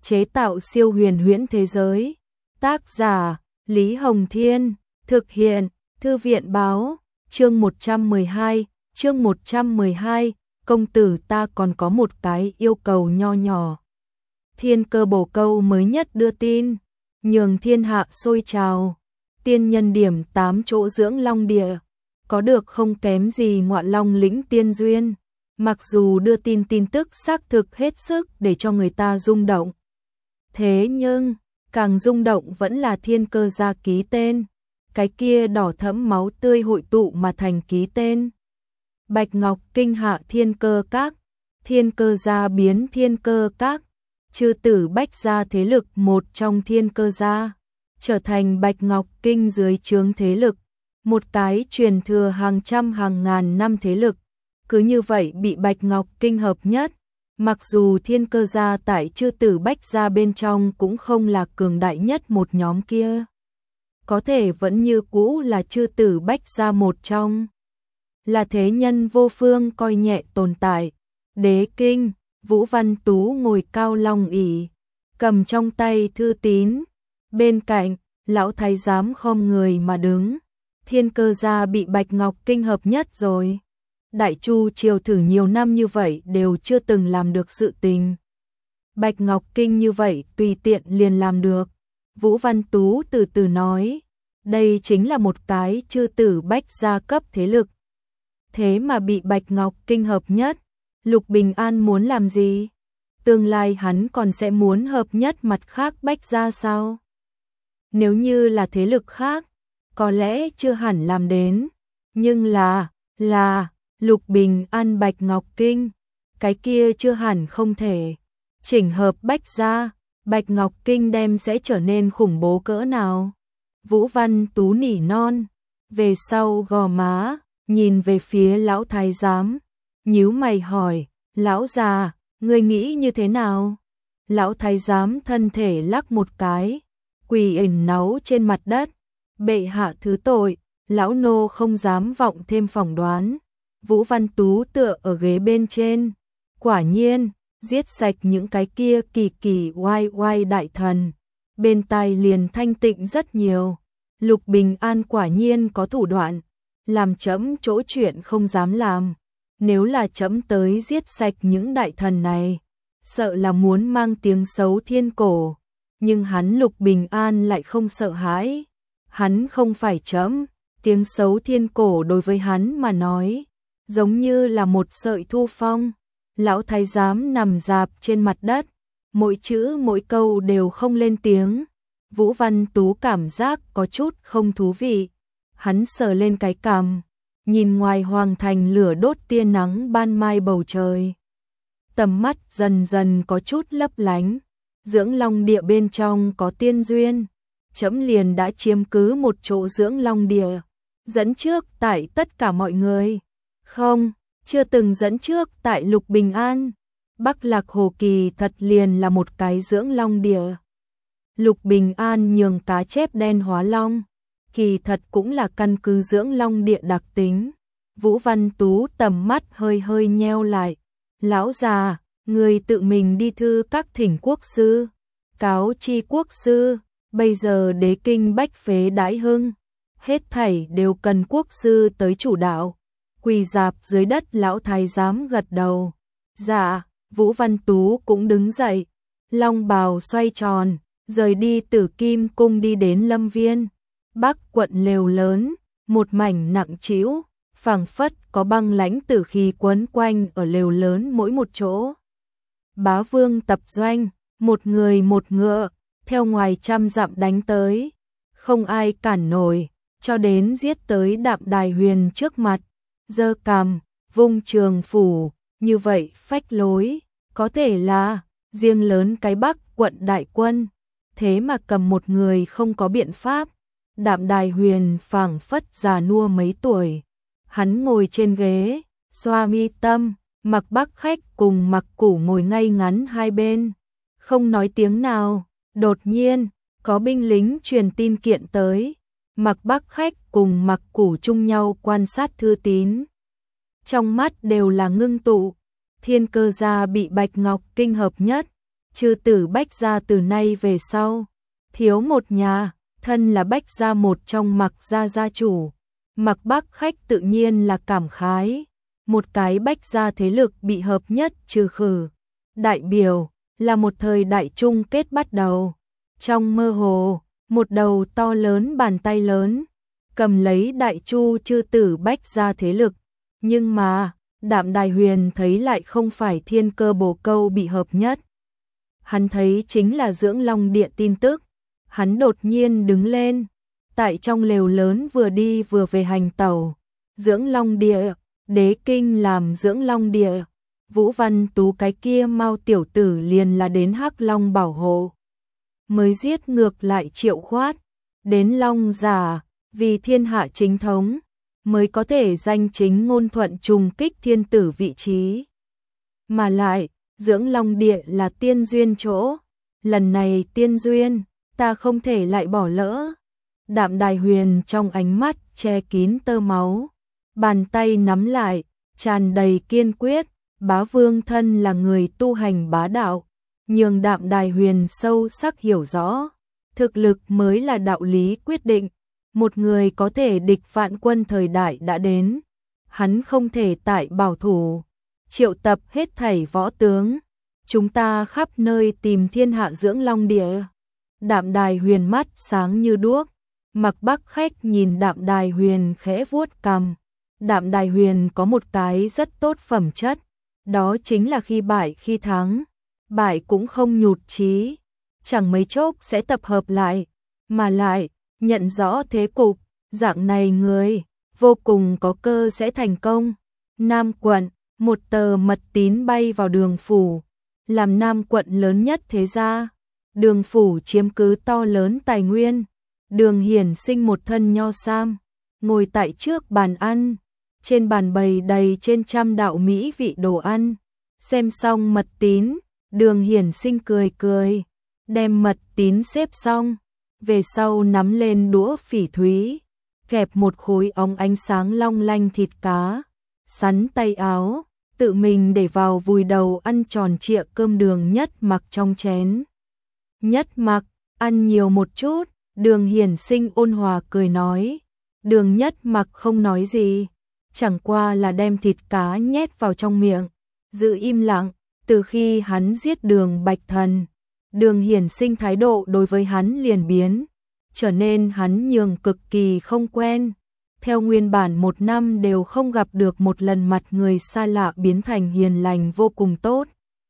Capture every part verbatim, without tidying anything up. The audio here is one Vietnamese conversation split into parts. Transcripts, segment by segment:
chế tạo siêu huyền huyễn thế giới. Tác giả Lý Hồng Thiên, thực hiện Thư viện báo, chương một trăm mười hai, chương một trăm mười hai, công tử ta còn có một cái yêu cầu nho nhỏ. Thiên Cơ Bổ Câu mới nhất đưa tin, nhường thiên hạ sôi trào, tiên nhân điểm tám chỗ dưỡng long địa, có được không kém gì Ngọa Long lĩnh tiên duyên. Mặc dù đưa tin tin tức xác thực hết sức để cho người ta rung động, thế nhưng càng rung động vẫn là Thiên Cơ gia ký tên, cái kia đỏ thẫm máu tươi hội tụ mà thành ký tên. Bạch Ngọc Kinh hạ Thiên Cơ Các, Thiên Cơ gia biến Thiên Cơ Các, chư tử Bách gia thế lực một trong Thiên Cơ gia, trở thành Bạch Ngọc Kinh dưới trướng thế lực, một cái truyền thừa hàng trăm hàng ngàn năm thế lực, cứ như vậy bị Bạch Ngọc Kinh hợp nhất. Mặc dù Thiên Cơ gia tại chư tử Bách gia bên trong cũng không là cường đại nhất một nhóm kia, có thể vẫn như cũ là chư tử Bách gia một trong, là thế nhân vô phương coi nhẹ tồn tại. Đế kinh, Vũ Văn Tú ngồi cao long ỷ, cầm trong tay thư tín, bên cạnh lão thái giám khom người mà đứng. Thiên Cơ gia bị Bạch Ngọc Kinh hợp nhất rồi. Đại Chu triều thử nhiều năm như vậy đều chưa từng làm được sự tình, Bạch Ngọc Kinh như vậy tùy tiện liền làm được. Vũ Văn Tú từ từ nói, đây chính là một cái chư tử Bách gia cấp thế lực, thế mà bị Bạch Ngọc Kinh hợp nhất. Lục Bình An muốn làm gì? Tương lai hắn còn sẽ muốn hợp nhất mặt khác Bách gia sao? Nếu như là thế lực khác, có lẽ chưa hẳn làm đến, nhưng là, là Lục Bình An Bạch Ngọc Kinh, cái kia chưa hẳn không thể. Chỉnh hợp Bách gia, Bạch Ngọc Kinh đem sẽ trở nên khủng bố cỡ nào? Vũ Văn Tú nỉ non, về sau gò má, nhìn về phía lão thái giám, nhíu mày hỏi, lão già, ngươi nghĩ như thế nào? Lão thái giám thân thể lắc một cái, quỳ ỉn náu trên mặt đất, bệ hạ thứ tội, lão nô không dám vọng thêm phỏng đoán. Vũ Văn Tú tựa ở ghế bên trên, quả nhiên, giết sạch những cái kia kỳ kỳ oai oai đại thần, bên tai liền thanh tịnh rất nhiều. Lục Bình An quả nhiên có thủ đoạn, làm trẫm chỗ chuyện không dám làm. Nếu là trẫm tới giết sạch những đại thần này, sợ là muốn mang tiếng xấu thiên cổ. Nhưng hắn Lục Bình An lại không sợ hãi, hắn không phải trẫm, tiếng xấu thiên cổ đối với hắn mà nói, giống như là một sợi thu phong. Lão thái giám nằm rạp trên mặt đất, mỗi chữ mỗi câu đều không lên tiếng. Vũ Văn Tú cảm giác có chút không thú vị, hắn sờ lên cái cằm, nhìn ngoài hoàng thành lửa đốt tia nắng ban mai bầu trời, tầm mắt dần dần có chút lấp lánh. Dưỡng long địa bên trong có tiên duyên, trẫm liền đã chiếm cứ một chỗ dưỡng long địa, dẫn trước tại tất cả mọi người. Không, chưa từng dẫn trước tại Lục Bình An. Bắc Lạc Hồ kỳ thật liền là một cái dưỡng long địa. Lục Bình An nhường cá chép đen hóa long, kỳ thật cũng là căn cứ dưỡng long địa đặc tính. Vũ Văn Tú tầm mắt hơi hơi nheo lại, lão già, người tự mình đi thư các thỉnh quốc sư, cáo chi quốc sư, bây giờ đế kinh bách phế đãi hưng, hết thảy đều cần quốc sư tới chủ đạo. Quỳ dạp dưới đất lão thái giám gật đầu, dạ. Vũ Văn Tú cũng đứng dậy, long bào xoay tròn, rời đi Tử Kim cung đi đến Lâm Viên. Bắc quận lều lớn, một mảnh nặng trĩu, phảng phất có băng lãnh tử khí quấn quanh ở lều lớn mỗi một chỗ. Bá Vương tập doanh, một người một ngựa, theo ngoài trăm dặm đánh tới, không ai cản nổi, cho đến giết tới Đạm Đài Huyền trước mặt, giơ cằm, vung trường phủ, như vậy phách lối, có thể là riêng lớn cái Bắc quận đại quân, thế mà cầm một người không có biện pháp. Đạm Đài Huyền phảng phất già nua mấy tuổi, hắn ngồi trên ghế, xoa mi tâm, Mặc Bắc Khách cùng Mặc Củ ngồi ngay ngắn hai bên, không nói tiếng nào. Đột nhiên, có binh lính truyền tin kiện tới, Mặc Bắc Khách cùng Mặc Củ chung nhau quan sát thư tín. Trong mắt đều là ngưng tụ, Thiên Cơ gia bị Bạch Ngọc Kinh hợp nhất, Chư tử Bách gia từ nay về sau, thiếu một nhà, thân là Bách gia một trong Mạc gia gia chủ. Mạc Bắc Khách tự nhiên là cảm khái, một cái Bách gia thế lực bị hợp nhất trừ khử. Đại biểu là một thời đại chung kết bắt đầu. Trong mơ hồ, một đầu to lớn bàn tay lớn cầm lấy Đại Chu chư tử Bách gia thế lực, nhưng mà Đạm Đài Huyền thấy lại không phải Thiên Cơ Bồ Câu bị hợp nhất. Hắn thấy chính là Dưỡng Long Địa tin tức. Hắn đột nhiên đứng lên, tại trong lều lớn vừa đi vừa về hành tẩu. Dưỡng Long Địa, đế kinh làm Dưỡng Long Địa, Vũ Văn Tú cái kia mau tiểu tử liền là đến Hắc Long bảo hộ. Mới giết ngược lại Triệu Khoát, đến Long giả, vì thiên hạ chính thống, mới có thể danh chính ngôn thuận trùng kích thiên tử vị trí. Mà lại, Dưỡng Long Địa là tiên duyên chỗ, lần này tiên duyên, ta không thể lại bỏ lỡ. Đạm Đài Huyền trong ánh mắt che kín tơ máu, bàn tay nắm lại, tràn đầy kiên quyết. Bá Vương thân là người tu hành bá đạo, nhường Đạm Đài Huyền sâu sắc hiểu rõ, thực lực mới là đạo lý quyết định. Một người có thể địch vạn quân thời đại đã đến, hắn không thể tại bảo thủ, triệu tập hết thảy võ tướng, chúng ta khắp nơi tìm thiên hạ Dưỡng Long Địa. Đạm Đài Huyền mắt sáng như đuốc, Mạc Bắc Khách nhìn Đạm Đài Huyền khẽ vuốt cằm. Đạm Đài Huyền có một cái rất tốt phẩm chất, đó chính là khi bại khi thắng, bại cũng không nhụt chí, chẳng mấy chốc sẽ tập hợp lại, mà lại nhận rõ thế cục, dạng này người vô cùng có cơ sẽ thành công. Nam quận, một tờ mật tín bay vào Đường phủ, làm Nam quận lớn nhất thế gia. Đường phủ chiếm cứ to lớn tài nguyên. Đường Hiển Sinh một thân nho sam, ngồi tại trước bàn ăn, trên bàn bày đầy trên trăm đạo mỹ vị đồ ăn. Xem xong mật tín, Đường Hiển Sinh cười cười, đem mật tín xếp xong, về sau nắm lên đũa phỉ thúy, kẹp một khối óng ánh sáng long lanh thịt cá, sắn tay áo, tự mình để vào vùi đầu ăn tròn trịa cơm Đường Nhất Mặc trong chén. Nhất Mặc, ăn nhiều một chút. Đường Hiển Sinh ôn hòa cười nói. Đường Nhất Mặc không nói gì, chẳng qua là đem thịt cá nhét vào trong miệng, giữ im lặng. Từ khi hắn giết Đường Bạch Thần, Đường Hiển Sinh thái độ đối với hắn liền biến, trở nên hắn nhường cực kỳ không quen. Theo nguyên bản một năm đều không gặp được một lần mặt người xa lạ biến thành hiền lành vô cùng tốt.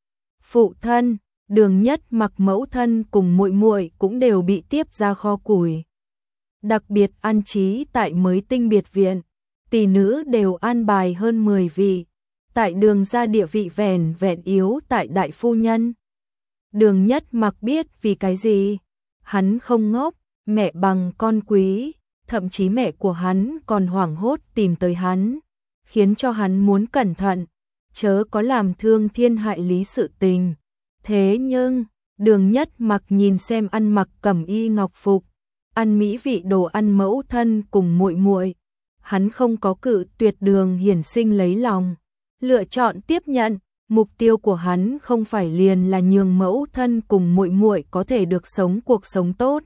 Phụ thân, Đường Nhất Mặc mẫu thân cùng muội muội cũng đều bị tiếp ra kho củi. Đặc biệt an trí tại mới tinh biệt viện, tỷ nữ đều an bài hơn mười vị, tại Đường gia địa vị vẻn vẹn yếu tại đại phu nhân. Đường Nhất Mặc biết vì cái gì, hắn không ngốc, mẹ bằng con quý, thậm chí mẹ của hắn còn hoảng hốt tìm tới hắn, khiến cho hắn muốn cẩn thận, chớ có làm thương thiên hại lý sự tình. Thế nhưng, Đường Nhất Mặc nhìn xem ăn mặc cẩm y ngọc phục, ăn mỹ vị đồ ăn mẫu thân cùng muội muội, hắn không có cự tuyệt Đường Hiển Sinh lấy lòng, lựa chọn tiếp nhận. Mục tiêu của hắn không phải liền là nhường mẫu thân cùng muội muội có thể được sống cuộc sống tốt.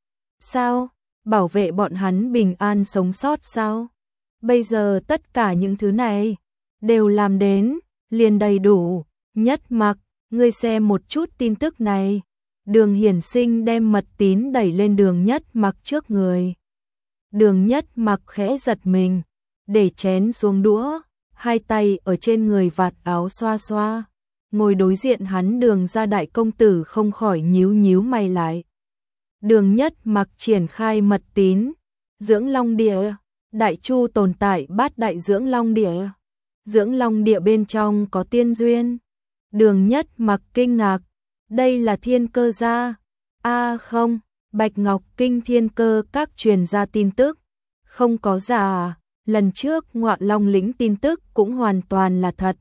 Sao? Bảo vệ bọn hắn bình an sống sót sao? Bây giờ tất cả những thứ này đều làm đến, liền đầy đủ. Nhất Mặc, ngươi xem một chút tin tức này. Đường Hiển Sinh đem mật tín đẩy lên Đường Nhất Mặc trước người. Đường Nhất Mặc khẽ giật mình, để chén xuống đũa, hai tay ở trên người vạt áo xoa xoa. Ngồi đối diện hắn Đường gia đại công tử không khỏi nhíu nhíu mày lại. Đường Nhất Mặc triển khai mật tín. Dưỡng Long Địa, Đại Chu tồn tại bát đại Dưỡng Long Địa. Dưỡng Long Địa bên trong có tiên duyên. Đường Nhất Mặc kinh ngạc, đây là Thiên Cơ gia. A à không, Bạch Ngọc Kinh Thiên Cơ các truyền ra tin tức, không có giả. Lần trước Ngọa Long lĩnh tin tức cũng hoàn toàn là thật.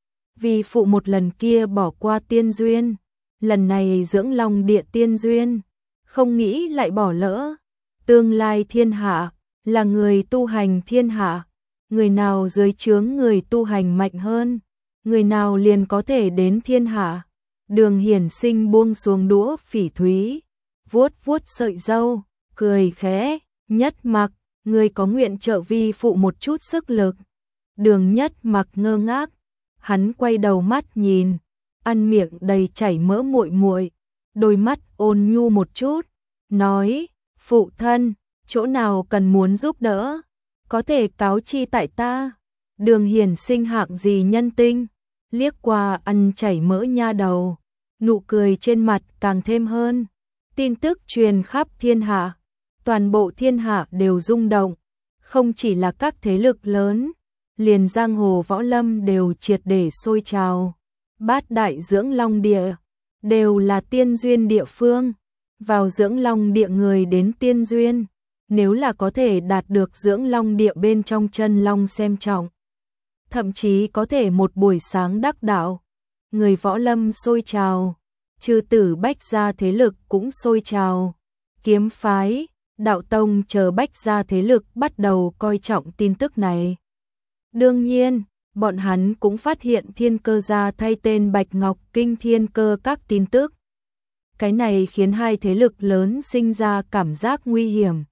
Vì phụ một lần kia bỏ qua tiên duyên, lần này Dưỡng Long Địa tiên duyên, không nghĩ lại bỏ lỡ. Tương lai thiên hạ, là người tu hành thiên hạ, người nào dưới trướng người tu hành mạnh hơn, người nào liền có thể đến thiên hạ. Đường Hiển Sinh buông xuống đũa phỉ thúy, vuốt vuốt sợi râu, cười khẽ, Nhất Mặc, ngươi có nguyện trợ vi phụ một chút sức lực. Đường Nhất Mặc ngơ ngác, hắn quay đầu mắt nhìn, ăn miệng đầy chảy mỡ muội muội, đôi mắt ôn nhu một chút, nói, phụ thân, chỗ nào cần muốn giúp đỡ, có thể cáo chi tại ta. Đường Hiển Sinh hạng gì nhân tinh, liếc qua ăn chảy mỡ nha đầu, nụ cười trên mặt càng thêm hơn. Tin tức truyền khắp thiên hạ, toàn bộ thiên hạ đều rung động, không chỉ là các thế lực lớn, liền giang hồ võ lâm đều triệt để sôi trào. Bát đại dưỡng long địa đều là tiên duyên địa phương, vào dưỡng long địa người đến tiên duyên, nếu là có thể đạt được dưỡng long địa bên trong chân long xem trọng, thậm chí có thể một buổi sáng đắc đạo. Người võ lâm sôi trào, trừ tử bách gia thế lực cũng sôi trào, kiếm phái, đạo tông chờ bách gia thế lực bắt đầu coi trọng tin tức này. Đương nhiên, bọn hắn cũng phát hiện Thiên Cơ gia thay tên Bạch Ngọc Kinh Thiên Cơ các tin tức. Cái này khiến hai thế lực lớn sinh ra cảm giác nguy hiểm.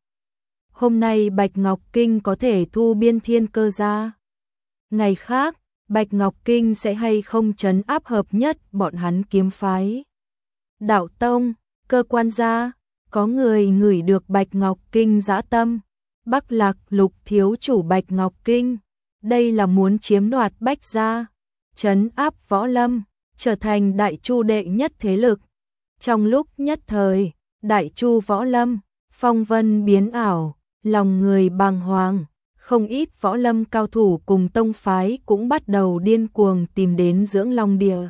Hôm nay Bạch Ngọc Kinh có thể thu biên Thiên Cơ gia, ngày khác, Bạch Ngọc Kinh sẽ hay không trấn áp hợp nhất bọn hắn kiếm phái. Đạo tông, cơ quan gia, có người ngửi được Bạch Ngọc Kinh dã tâm. Bắc Lạc Lục thiếu chủ Bạch Ngọc Kinh, đây là muốn chiếm đoạt Bách gia, trấn áp võ lâm, trở thành đại chu đệ nhất thế lực. Trong lúc nhất thời, đại chu võ lâm, phong vân biến ảo, lòng người bàng hoàng. Không ít võ lâm cao thủ cùng tông phái cũng bắt đầu điên cuồng tìm đến dưỡng long địa,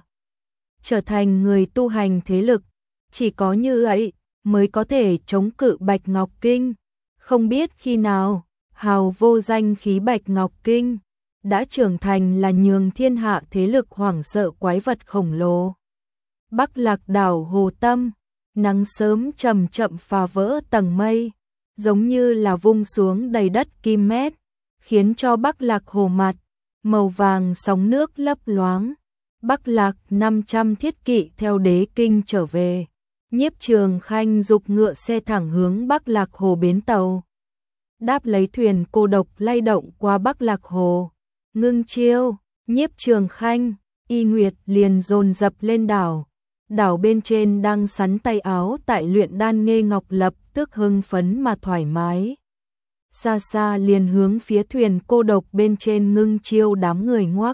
trở thành người tu hành thế lực. Chỉ có như vậy mới có thể chống cự Bạch Ngọc Kinh. Không biết khi nào, hào vô danh khí Bạch Ngọc Kinh đã trưởng thành là nhường thiên hạ thế lực hoảng sợ quái vật khổng lồ. Bắc Lạc đảo Hồ Tâm, nắng sớm chậm chậm phá vỡ tầng mây, giống như là vung xuống đầy đất kim mét, khiến cho Bắc Lạc hồ mặt màu vàng sóng nước lấp loáng. Bắc Lạc năm trăm thiết kỵ theo đế kinh trở về. Nhiếp Trường Khanh dục ngựa xe thẳng hướng Bắc Lạc hồ bến tàu, đáp lấy thuyền cô độc lay động qua Bắc Lạc hồ. Ngưng chiêu, Nhiếp Trường Khanh, Y Nguyệt liền dồn dập lên đảo. Đảo bên trên đang sắn tay áo tại luyện đan Nghê Ngọc lập tức hưng phấn mà thoải mái. Xa xa liền hướng phía thuyền cô độc bên trên Ngưng chiêu đám người ngoắc.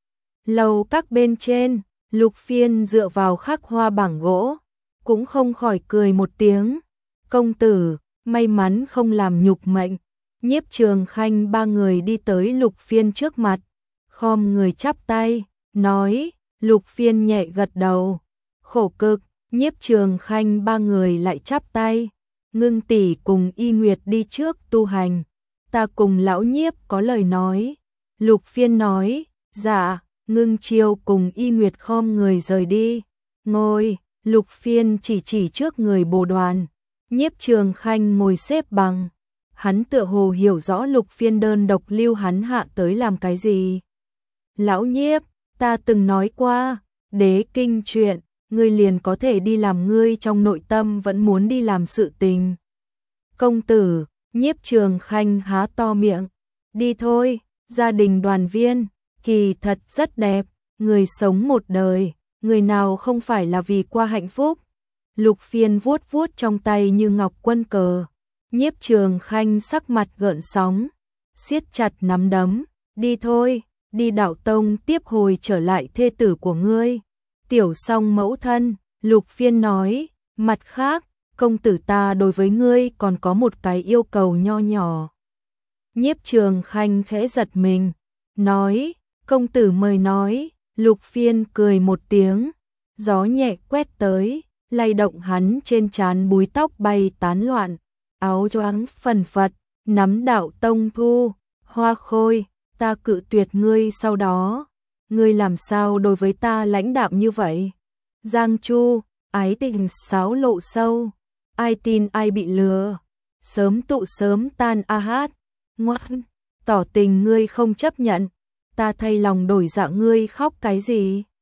Lầu các bên trên, Lục Phiên dựa vào khắc hoa bảng gỗ, cũng không khỏi cười một tiếng. Công tử, may mắn không làm nhục mệnh. Nhiếp Trường Khanh ba người đi tới Lục Phiên trước mặt, khom người chắp tay, nói. Lục Phiên nhẹ gật đầu, khổ cực. Nhiếp Trường Khanh ba người lại chắp tay. Ngưng tỷ cùng Y Nguyệt đi trước tu hành, ta cùng lão Nhiếp có lời nói. Lục Phiên nói, dạ. Ngưng chiêu cùng Y Nguyệt khom người rời đi. Ngồi. Lục Phiên chỉ chỉ trước người bồ đoàn. Nhiếp Trường Khanh ngồi xếp bằng. Hắn tựa hồ hiểu rõ Lục Phiên đơn độc lưu hắn hạ tới làm cái gì. Lão Nhiếp, ta từng nói qua, đế kinh chuyện, ngươi liền có thể đi làm ngươi trong nội tâm vẫn muốn đi làm sự tình. Công tử, Nhiếp Trường Khanh há to miệng, đi thôi, gia đình đoàn viên, kỳ thật rất đẹp, người sống một đời, người nào không phải là vì qua hạnh phúc. Lục Phiên vuốt vuốt trong tay như ngọc quân cờ. Nhiếp Trường Khanh sắc mặt gợn sóng, siết chặt nắm đấm, đi thôi, đi đạo tông tiếp hồi trở lại thê tử của ngươi. Tiểu song mẫu thân, Lục Phiên nói, mặt khác, công tử ta đối với ngươi còn có một cái yêu cầu nho nhỏ. Nhiếp Trường Khanh khẽ giật mình, nói, công tử mời nói. Lục Phiên cười một tiếng, gió nhẹ quét tới, lay động hắn trên trán búi tóc bay tán loạn, áo choàng phần phật, nắm đạo tông thu, hoa khôi, ta cự tuyệt ngươi sau đó. Ngươi làm sao đối với ta lãnh đạm như vậy? Giang Chu, ái tình sáo lộ sâu, ai tin ai bị lừa, sớm tụ sớm tan a hát, ngoan, tỏ tình ngươi không chấp nhận, ta thay lòng đổi dạ ngươi khóc cái gì?